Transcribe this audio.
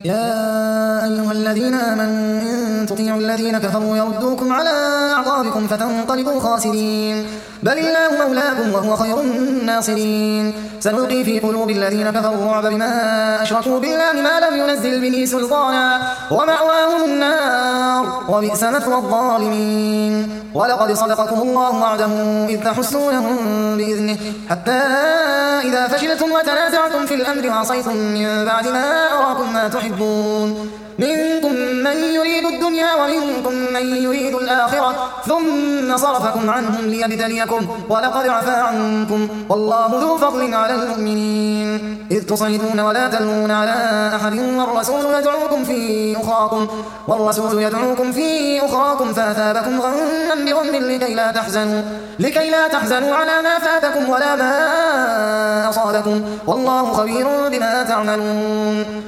يا أيها الذين آمنوا إن تطيعوا الذين كفروا يردوكم على أعقابكم فتنقلبوا خاسرين بل الله مولاكم وهو خير الناصرين سنلقي في قلوب الذين كفروا الرعب بما أشركوا بالله ما لم ينزل به سلطانا ومأواهم النار وبئس مثوى الظالمين ولقد صدقكم الله وعده إذ تحسونهم بإذنه حتى إذا فشلتم وتنازعتم في الأمر وعصيتم من بعد ما أراكم ما تحبون منكم من يريد الدنيا ومنكم من يريد الآخرة ثم صرفكم عنهم ليبتليكم ولقد عفا عنكم والله ذو فضل على المؤمنين إذ تصعدون ولا تلوون على أحد والرسول يدعوكم في أخراكم فأثابكم غما بغم لكي لا تحزنوا على ما فاتكم ولا ما أصابكم والله خبير بما تعملون